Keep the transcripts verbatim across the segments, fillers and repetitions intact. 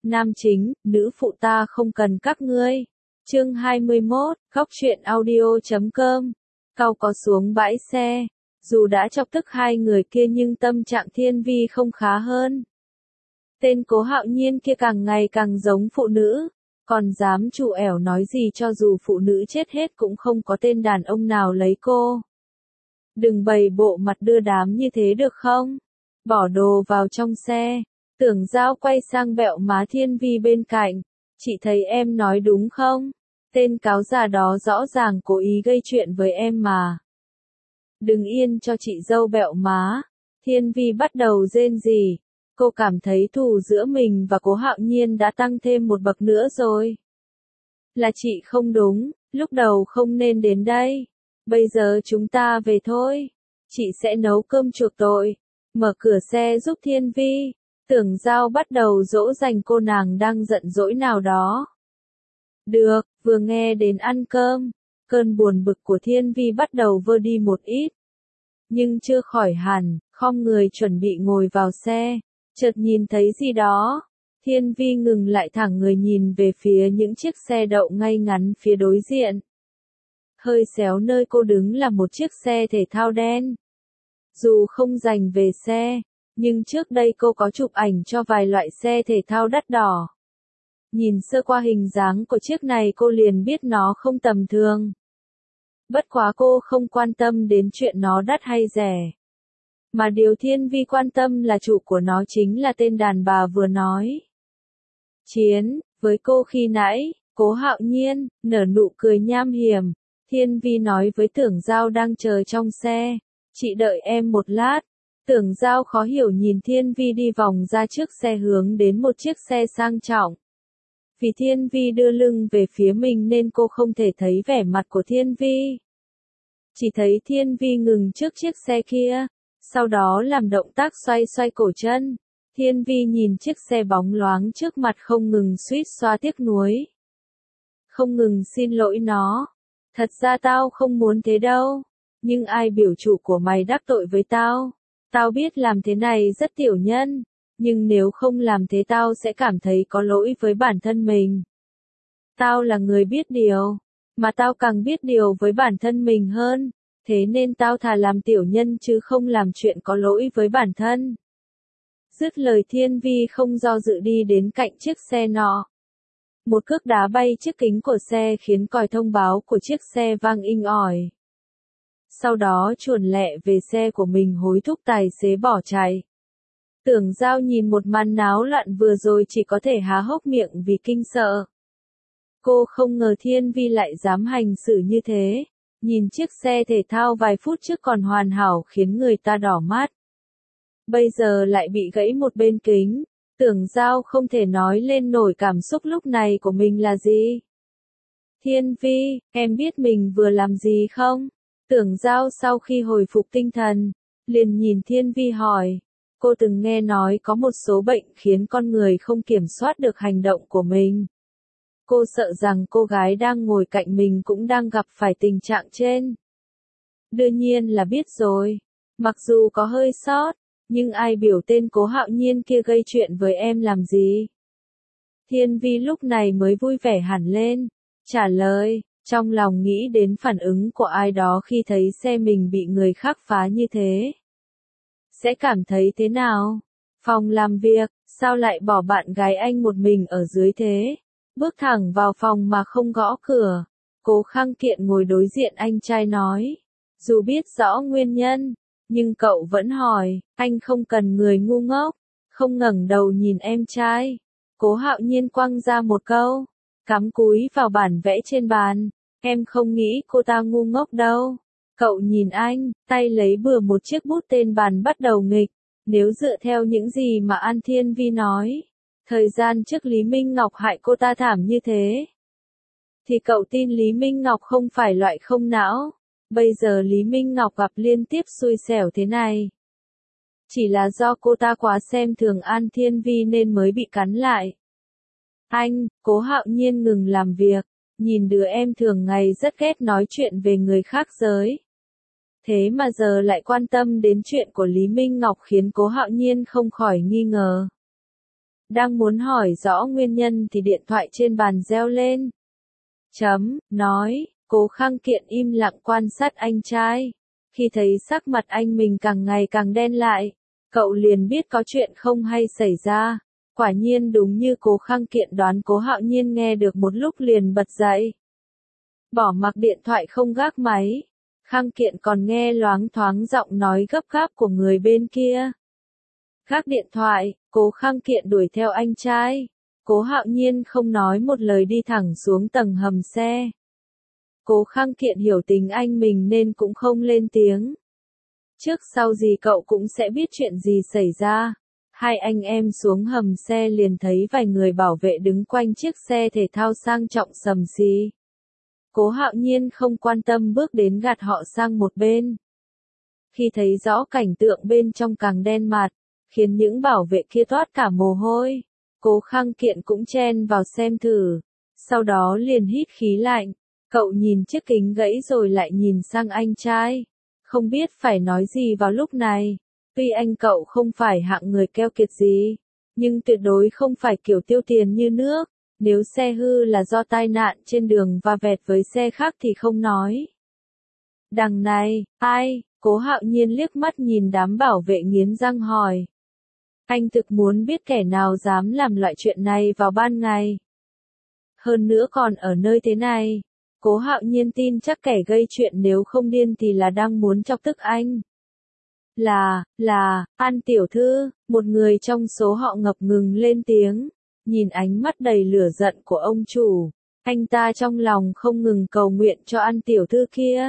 Nam chính, nữ phụ ta không cần các ngươi. Chương hai mươi mốt, góc truyện audio chấm com. Cao có xuống bãi xe. Dù đã chọc tức hai người kia nhưng tâm trạng Thiên Vi không khá hơn. Tên Cố Hạo Nhiên kia càng ngày càng giống phụ nữ. Còn dám chủ ẻo nói gì cho dù phụ nữ chết hết cũng không có tên đàn ông nào lấy cô. Đừng bày bộ mặt đưa đám như thế được không? Bỏ đồ vào trong xe. Tưởng Giao quay sang bẹo má Thiên Vi bên cạnh. Chị thấy em nói đúng không? Tên cáo già đó rõ ràng cố ý gây chuyện với em mà. Đừng yên cho chị dâu bẹo má. Thiên Vi bắt đầu rên rỉ. Cô cảm thấy thù giữa mình và Cố Hạo Nhiên đã tăng thêm một bậc nữa rồi. Là chị không đúng, lúc đầu không nên đến đây. Bây giờ chúng ta về thôi. Chị sẽ nấu cơm chuộc tội. Mở cửa xe giúp Thiên Vi. Tưởng Giao bắt đầu dỗ dành cô nàng đang giận dỗi nào đó. Được, vừa nghe đến ăn cơm, cơn buồn bực của Thiên Vi bắt đầu vơi đi một ít. Nhưng chưa khỏi hẳn, khom người chuẩn bị ngồi vào xe, chợt nhìn thấy gì đó. Thiên Vi ngừng lại thẳng người nhìn về phía những chiếc xe đậu ngay ngắn phía đối diện. Hơi xéo nơi cô đứng là một chiếc xe thể thao đen. Dù không dành về xe, nhưng trước đây cô có chụp ảnh cho vài loại xe thể thao đắt đỏ. Nhìn sơ qua hình dáng của chiếc này cô liền biết nó không tầm thường. Bất quá cô không quan tâm đến chuyện nó đắt hay rẻ. Mà điều Thiên Vi quan tâm là chủ của nó chính là tên đàn bà vừa nói. Chiến, với cô khi nãy, Cố Hạo Nhiên, nở nụ cười nham hiểm. Thiên Vi nói với Tưởng Giao đang chờ trong xe. Chị đợi em một lát. Tưởng Giao khó hiểu nhìn Thiên Vi đi vòng ra trước xe hướng đến một chiếc xe sang trọng. Vì Thiên Vi đưa lưng về phía mình nên cô không thể thấy vẻ mặt của Thiên Vi. Chỉ thấy Thiên Vi ngừng trước chiếc xe kia, sau đó làm động tác xoay xoay cổ chân. Thiên Vi nhìn chiếc xe bóng loáng trước mặt không ngừng suýt xoa tiếc nuối. Không ngừng xin lỗi nó. Thật ra tao không muốn thế đâu. Nhưng ai biểu chủ của mày đắc tội với tao? Tao biết làm thế này rất tiểu nhân. Nhưng nếu không làm thế tao sẽ cảm thấy có lỗi với bản thân mình. Tao là người biết điều. Mà tao càng biết điều với bản thân mình hơn. Thế nên tao thà làm tiểu nhân chứ không làm chuyện có lỗi với bản thân. Dứt lời Thiên Vi không do dự đi đến cạnh chiếc xe nọ. Một cước đá bay chiếc kính của xe khiến còi thông báo của chiếc xe vang inh ỏi. Sau đó chuồn lẹ về xe của mình hối thúc tài xế bỏ chạy. Tưởng Giao nhìn một màn náo loạn vừa rồi chỉ có thể há hốc miệng vì kinh sợ. Cô không ngờ Thiên Vi lại dám hành xử như thế. Nhìn chiếc xe thể thao vài phút trước còn hoàn hảo khiến người ta đỏ mắt. Bây giờ lại bị gãy một bên kính. Tưởng Giao không thể nói lên nổi cảm xúc lúc này của mình là gì. Thiên Vi, em biết mình vừa làm gì không? Tưởng Giao sau khi hồi phục tinh thần, liền nhìn Thiên Vi hỏi. Cô từng nghe nói có một số bệnh khiến con người không kiểm soát được hành động của mình. Cô sợ rằng cô gái đang ngồi cạnh mình cũng đang gặp phải tình trạng trên. Đương nhiên là biết rồi. Mặc dù có hơi sót, nhưng ai biểu tên Cố Hạo Nhiên kia gây chuyện với em làm gì? Thiên Vi lúc này mới vui vẻ hẳn lên. Trả lời, trong lòng nghĩ đến phản ứng của ai đó khi thấy xe mình bị người khác phá như thế. Sẽ cảm thấy thế nào? Phòng làm việc, sao lại bỏ bạn gái anh một mình ở dưới thế? Bước thẳng vào phòng mà không gõ cửa. Cố Khang Kiện ngồi đối diện anh trai nói. Dù biết rõ nguyên nhân, nhưng cậu vẫn hỏi, anh không cần người ngu ngốc. Không ngẩng đầu nhìn em trai. Cố Hạo Nhiên quăng ra một câu. Cắm cúi vào bản vẽ trên bàn. Em không nghĩ cô ta ngu ngốc đâu. Cậu nhìn anh, tay lấy bừa một chiếc bút tên bàn bắt đầu nghịch. Nếu dựa theo những gì mà An Thiên Vi nói, thời gian trước Lý Minh Ngọc hại cô ta thảm như thế, thì cậu tin Lý Minh Ngọc không phải loại không não. Bây giờ Lý Minh Ngọc gặp liên tiếp xui xẻo thế này. Chỉ là do cô ta quá xem thường An Thiên Vi nên mới bị cắn lại. Anh, Cố Hạo Nhiên ngừng làm việc, nhìn đứa em thường ngày rất ghét nói chuyện về người khác giới. Thế mà giờ lại quan tâm đến chuyện của Lý Minh Ngọc khiến Cố Hạo Nhiên không khỏi nghi ngờ. Đang muốn hỏi rõ nguyên nhân thì điện thoại trên bàn reo lên. Chấm, nói, Cố Khang Kiện im lặng quan sát anh trai. Khi thấy sắc mặt anh mình càng ngày càng đen lại, cậu liền biết có chuyện không hay xảy ra. Quả nhiên đúng như Cố Khang Kiện đoán, Cố Hạo Nhiên nghe được một lúc liền bật dậy. Bỏ mặc điện thoại không gác máy. Khang Kiện còn nghe loáng thoáng giọng nói gấp gáp của người bên kia. Gác điện thoại, Cố Khang Kiện đuổi theo anh trai. Cố Hạo Nhiên không nói một lời đi thẳng xuống tầng hầm xe. Cố Khang Kiện hiểu tính anh mình nên cũng không lên tiếng. Trước sau gì cậu cũng sẽ biết chuyện gì xảy ra. Hai anh em xuống hầm xe liền thấy vài người bảo vệ đứng quanh chiếc xe thể thao sang trọng sầm xì. Cố Hạo Nhiên không quan tâm bước đến gạt họ sang một bên. Khi thấy rõ cảnh tượng bên trong càng đen mặt, khiến những bảo vệ kia toát cả mồ hôi. Cố Khang Kiện cũng chen vào xem thử. Sau đó liền hít khí lạnh. Cậu nhìn chiếc kính gãy rồi lại nhìn sang anh trai. Không biết phải nói gì vào lúc này. Tuy anh cậu không phải hạng người keo kiệt gì, nhưng tuyệt đối không phải kiểu tiêu tiền như nước. Nếu xe hư là do tai nạn trên đường va vẹt với xe khác thì không nói. Đằng này, ai? Cố Hạo Nhiên liếc mắt nhìn đám bảo vệ nghiến răng hỏi. Anh thực muốn biết kẻ nào dám làm loại chuyện này vào ban ngày. Hơn nữa còn ở nơi thế này. Cố Hạo Nhiên tin chắc kẻ gây chuyện nếu không điên thì là đang muốn chọc tức anh. Là, là, An tiểu thư, một người trong số họ ngập ngừng lên tiếng. Nhìn ánh mắt đầy lửa giận của ông chủ, anh ta trong lòng không ngừng cầu nguyện cho An tiểu thư kia.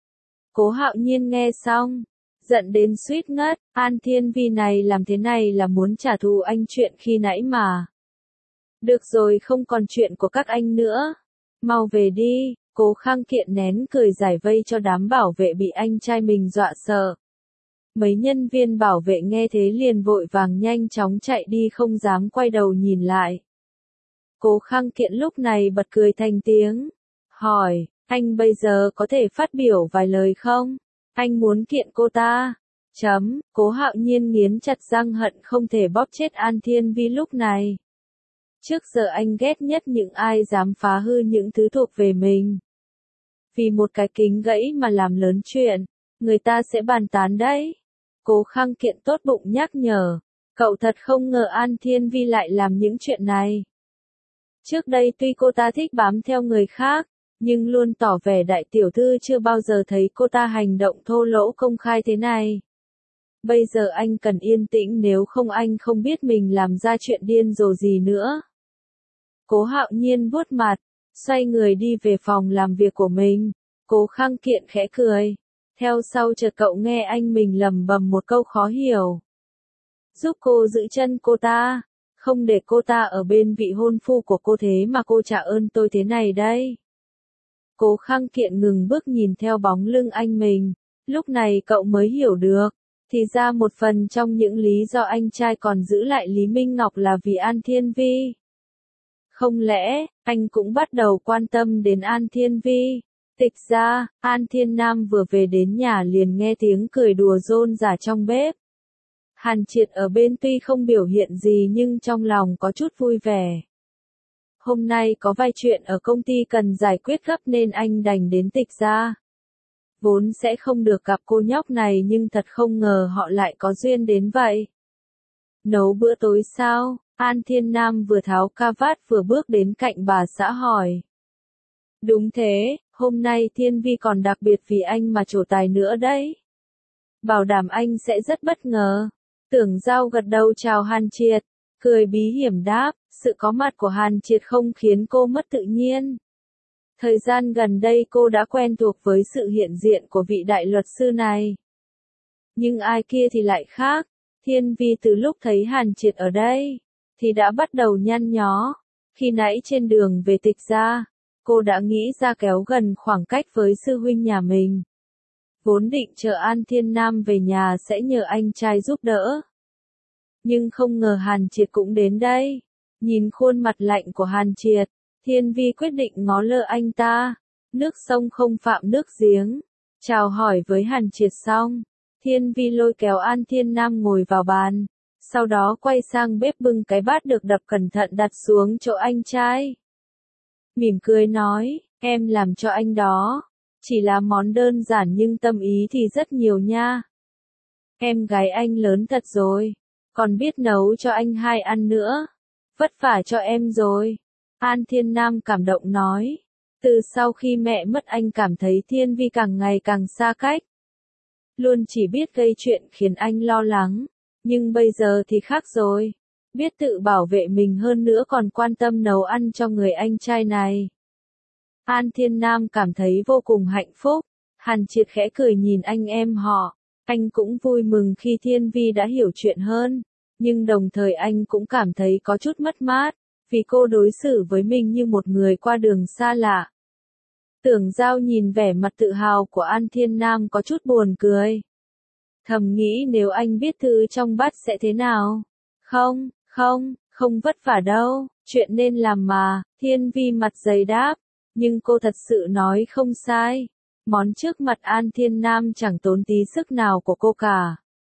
Cố Hạo Nhiên nghe xong, giận đến suýt ngất. An Thiên Vi này làm thế này là muốn trả thù anh chuyện khi nãy mà. Được rồi, không còn chuyện của các anh nữa. Mau về đi. Cố Khang Kiện nén cười giải vây cho đám bảo vệ bị anh trai mình dọa sợ. Mấy nhân viên bảo vệ nghe thế liền vội vàng nhanh chóng chạy đi không dám quay đầu nhìn lại. Cố Khang Kiện lúc này bật cười thành tiếng. Hỏi, anh bây giờ có thể phát biểu vài lời không? Anh muốn kiện cô ta. Chấm, Cố Hạo Nhiên nghiến chặt răng hận không thể bóp chết An Thiên Vi lúc này. Trước giờ anh ghét nhất những ai dám phá hư những thứ thuộc về mình. Vì một cái kính gãy mà làm lớn chuyện, người ta sẽ bàn tán đấy. Cố Khang Kiện tốt bụng nhắc nhở, cậu thật không ngờ An Thiên Vi lại làm những chuyện này. Trước đây tuy cô ta thích bám theo người khác, nhưng luôn tỏ vẻ đại tiểu thư chưa bao giờ thấy cô ta hành động thô lỗ công khai thế này. Bây giờ anh cần yên tĩnh, nếu không anh không biết mình làm ra chuyện điên rồ gì nữa. Cố Hạo Nhiên vuốt mặt, xoay người đi về phòng làm việc của mình. Cố Khang Kiện khẽ cười. Theo sau chợt cậu nghe anh mình lầm bầm một câu khó hiểu. Giúp cô giữ chân cô ta, không để cô ta ở bên vị hôn phu của cô, thế mà cô trả ơn tôi thế này đây. Cố Khang Kiện ngừng bước nhìn theo bóng lưng anh mình. Lúc này cậu mới hiểu được. Thì ra một phần trong những lý do anh trai còn giữ lại Lý Minh Ngọc là vì An Thiên Vi. Không lẽ, anh cũng bắt đầu quan tâm đến An Thiên Vi? Tịch ra, An Thiên Nam vừa về đến nhà liền nghe tiếng cười đùa rôm rả trong bếp. Hàn Triệt ở bên tuy không biểu hiện gì nhưng trong lòng có chút vui vẻ. Hôm nay có vài chuyện ở công ty cần giải quyết gấp nên anh đành đến Tịch ra. Vốn sẽ không được gặp cô nhóc này nhưng thật không ngờ họ lại có duyên đến vậy. Nấu bữa tối sao? An Thiên Nam vừa tháo ca vát vừa bước đến cạnh bà xã hỏi. Đúng thế, hôm nay Thiên Vi còn đặc biệt vì anh mà trổ tài nữa đấy. Bảo đảm anh sẽ rất bất ngờ. Tưởng Giao gật đầu chào Hàn Triệt, cười bí hiểm đáp, sự có mặt của Hàn Triệt không khiến cô mất tự nhiên. Thời gian gần đây cô đã quen thuộc với sự hiện diện của vị đại luật sư này. Nhưng ai kia thì lại khác. Thiên Vi từ lúc thấy Hàn Triệt ở đây, thì đã bắt đầu nhăn nhó. Khi nãy trên đường về Tịch ra, cô đã nghĩ ra kéo gần khoảng cách với sư huynh nhà mình. Vốn định chờ An Thiên Nam về nhà sẽ nhờ anh trai giúp đỡ. Nhưng không ngờ Hàn Triệt cũng đến đây. Nhìn khuôn mặt lạnh của Hàn Triệt, Thiên Vi quyết định ngó lơ anh ta. Nước sông không phạm nước giếng. Chào hỏi với Hàn Triệt xong, Thiên Vi lôi kéo An Thiên Nam ngồi vào bàn. Sau đó quay sang bếp bưng cái bát được đập cẩn thận đặt xuống chỗ anh trai. Mỉm cười nói, em làm cho anh đó. Chỉ là món đơn giản nhưng tâm ý thì rất nhiều nha. Em gái anh lớn thật rồi. Còn biết nấu cho anh hai ăn nữa. Vất vả cho em rồi. An Thiên Nam cảm động nói. Từ sau khi mẹ mất anh cảm thấy Thiên Vi càng ngày càng xa cách. Luôn chỉ biết gây chuyện khiến anh lo lắng. Nhưng bây giờ thì khác rồi. Biết tự bảo vệ mình hơn nữa còn quan tâm nấu ăn cho người anh trai này. An Thiên Nam cảm thấy vô cùng hạnh phúc. Hàn Triệt khẽ cười nhìn anh em họ. Anh cũng vui mừng khi Thiên Vi đã hiểu chuyện hơn. Nhưng đồng thời anh cũng cảm thấy có chút mất mát. Vì cô đối xử với mình như một người qua đường xa lạ. Tưởng Giao nhìn vẻ mặt tự hào của An Thiên Nam có chút buồn cười. Thầm nghĩ nếu anh biết thư trong bát sẽ thế nào. Không, không, không vất vả đâu, chuyện nên làm mà. Thiên Vi mặt dày đáp. Nhưng cô thật sự nói không sai. Món trước mặt An Thiên Nam chẳng tốn tí sức nào của cô cả.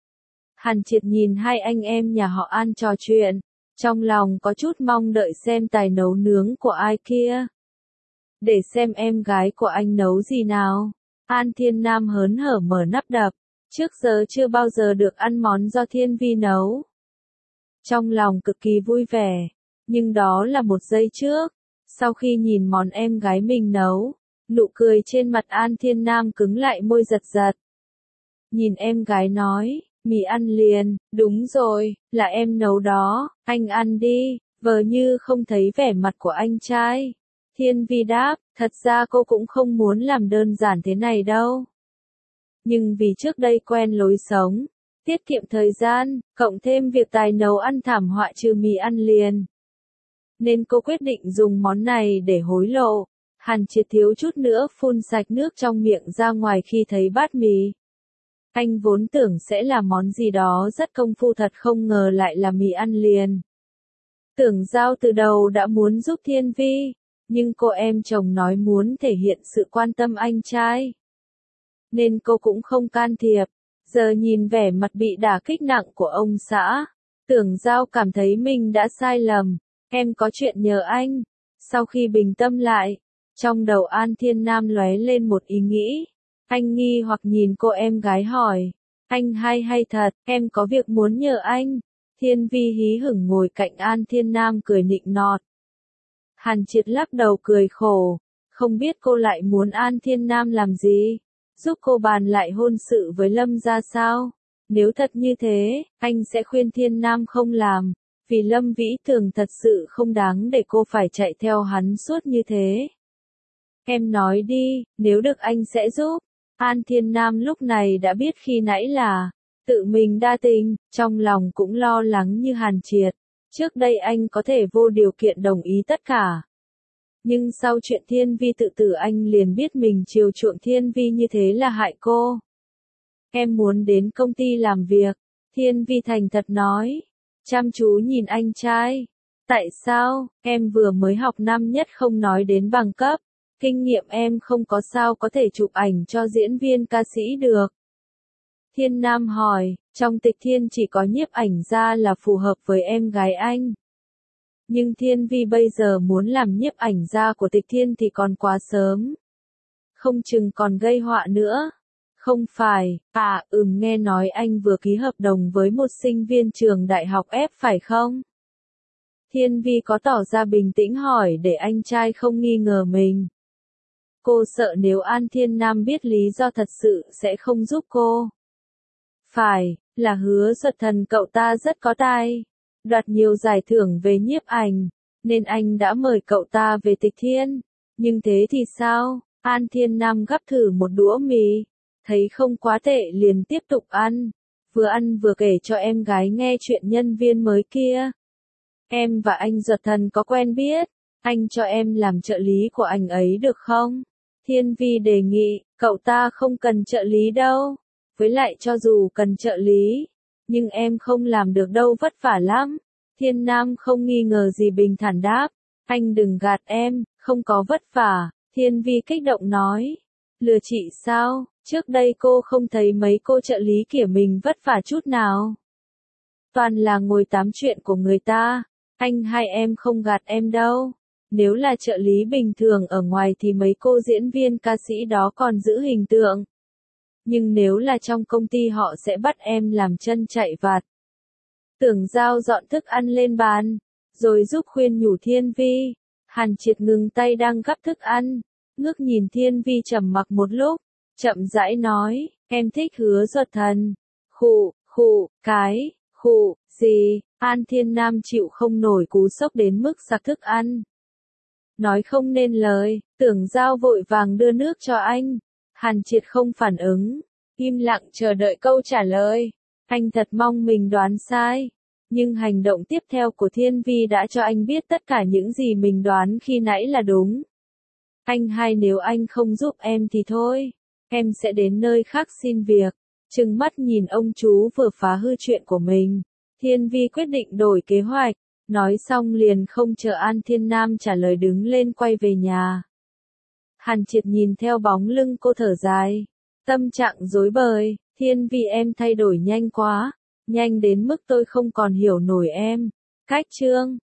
Hàn Triệt nhìn hai anh em nhà họ An trò chuyện. Trong lòng có chút mong đợi xem tài nấu nướng của ai kia. Để xem em gái của anh nấu gì nào. An Thiên Nam hớn hở mở nắp đập. Trước giờ chưa bao giờ được ăn món do Thiên Vi nấu. Trong lòng cực kỳ vui vẻ. Nhưng đó là một giây trước. Sau khi nhìn món em gái mình nấu, nụ cười trên mặt An Thiên Nam cứng lại môi giật giật. Nhìn em gái nói, mì ăn liền, đúng rồi, là em nấu đó, anh ăn đi, vờ như không thấy vẻ mặt của anh trai. Thiên Vi đáp, thật ra cô cũng không muốn làm đơn giản thế này đâu. Nhưng vì trước đây quen lối sống, tiết kiệm thời gian, cộng thêm việc tài nấu ăn thảm họa trừ mì ăn liền. Nên cô quyết định dùng món này để hối lộ. Hàn Triệt thiếu chút nữa phun sạch nước trong miệng ra ngoài khi thấy bát mì. Anh vốn tưởng sẽ là món gì đó rất công phu thật không ngờ lại là mì ăn liền. Tưởng Giao từ đầu đã muốn giúp Thiên Vi, nhưng cô em chồng nói muốn thể hiện sự quan tâm anh trai. Nên cô cũng không can thiệp. Giờ nhìn vẻ mặt bị đả kích nặng của ông xã, Tưởng Giao cảm thấy mình đã sai lầm. Em có chuyện nhờ anh. Sau khi bình tâm lại, trong đầu An Thiên Nam lóe lên một ý nghĩ. Anh nghi hoặc nhìn cô em gái hỏi. Anh hay hay thật, em có việc muốn nhờ anh. Thiên Vi hí hửng ngồi cạnh An Thiên Nam cười nịnh nọt. Hàn Triệt lắc đầu cười khổ. Không biết cô lại muốn An Thiên Nam làm gì? Giúp cô bàn lại hôn sự với Lâm ra sao? Nếu thật như thế, anh sẽ khuyên Thiên Nam không làm. Vì Lâm Vĩ Tường thật sự không đáng để cô phải chạy theo hắn suốt như thế. Em nói đi, nếu được anh sẽ giúp. An Thiên Nam lúc này đã biết khi nãy là tự mình đa tình, trong lòng cũng lo lắng như Hàn Triệt. Trước đây anh có thể vô điều kiện đồng ý tất cả. Nhưng sau chuyện Thiên Vi tự tử anh liền biết mình chiều chuộng Thiên Vi như thế là hại cô. Em muốn đến công ty làm việc. Thiên Vi thành thật nói. Chăm chú nhìn anh trai. Tại sao, em vừa mới học năm nhất không nói đến bằng cấp. Kinh nghiệm em không có sao có thể chụp ảnh cho diễn viên ca sĩ được. Thiên Nam hỏi, trong Tịch Thiên chỉ có nhiếp ảnh ra là phù hợp với em gái anh. Nhưng Thiên Vi bây giờ muốn làm nhiếp ảnh gia của Tịch Thiên thì còn quá sớm. Không chừng còn gây họa nữa. Không phải, à, ừm nghe nói anh vừa ký hợp đồng với một sinh viên trường đại học F phải không? Thiên Vi có tỏ ra bình tĩnh hỏi để anh trai không nghi ngờ mình. Cô sợ nếu An Thiên Nam biết lý do thật sự sẽ không giúp cô. Phải, là Hứa Duật Thần cậu ta rất có tài. Đoạt nhiều giải thưởng về nhiếp ảnh, nên anh đã mời cậu ta về Tịch Thiên. Nhưng thế thì sao? An Thiên Nam gắp thử một đũa mì. Thấy không quá tệ liền tiếp tục ăn. Vừa ăn vừa kể cho em gái nghe chuyện nhân viên mới kia. Em và anh Duật Thần có quen biết. Anh cho em làm trợ lý của anh ấy được không? Thiên Vi đề nghị, cậu ta không cần trợ lý đâu. Với lại cho dù cần trợ lý, nhưng em không làm được đâu vất vả lắm. Thiên Nam không nghi ngờ gì bình thản đáp. Anh đừng gạt em, không có vất vả. Thiên Vi kích động nói. Lừa chị sao? Trước đây cô không thấy mấy cô trợ lý của mình vất vả chút nào. Toàn là ngồi tám chuyện của người ta. Anh hai em không gạt em đâu. Nếu là trợ lý bình thường ở ngoài thì mấy cô diễn viên ca sĩ đó còn giữ hình tượng. Nhưng nếu là trong công ty họ sẽ bắt em làm chân chạy vặt. Tưởng Giao dọn thức ăn lên bàn, rồi giúp khuyên nhủ Thiên Vi. Hàn Triệt ngừng tay đang gắp thức ăn, ngước nhìn Thiên Vi trầm mặc một lúc, chậm rãi nói, em thích Hứa Duật Thần. Khụ, khụ, cái, khụ, gì, An Thiên Nam chịu không nổi cú sốc đến mức sặc thức ăn. Nói không nên lời, Tưởng Giao vội vàng đưa nước cho anh. Hàn Triệt không phản ứng, im lặng chờ đợi câu trả lời. Anh thật mong mình đoán sai. Nhưng hành động tiếp theo của Thiên Vi đã cho anh biết tất cả những gì mình đoán khi nãy là đúng. Anh hai, nếu anh không giúp em thì thôi. Em sẽ đến nơi khác xin việc. Trừng mắt nhìn ông chú vừa phá hư chuyện của mình. Thiên Vi quyết định đổi kế hoạch. Nói xong liền không chờ An Thiên Nam trả lời đứng lên quay về nhà. Hàn Triệt nhìn theo bóng lưng cô thở dài. Tâm trạng rối bời, Thiên Vi em thay đổi nhanh quá. Nhanh đến mức tôi không còn hiểu nổi em. Cách chương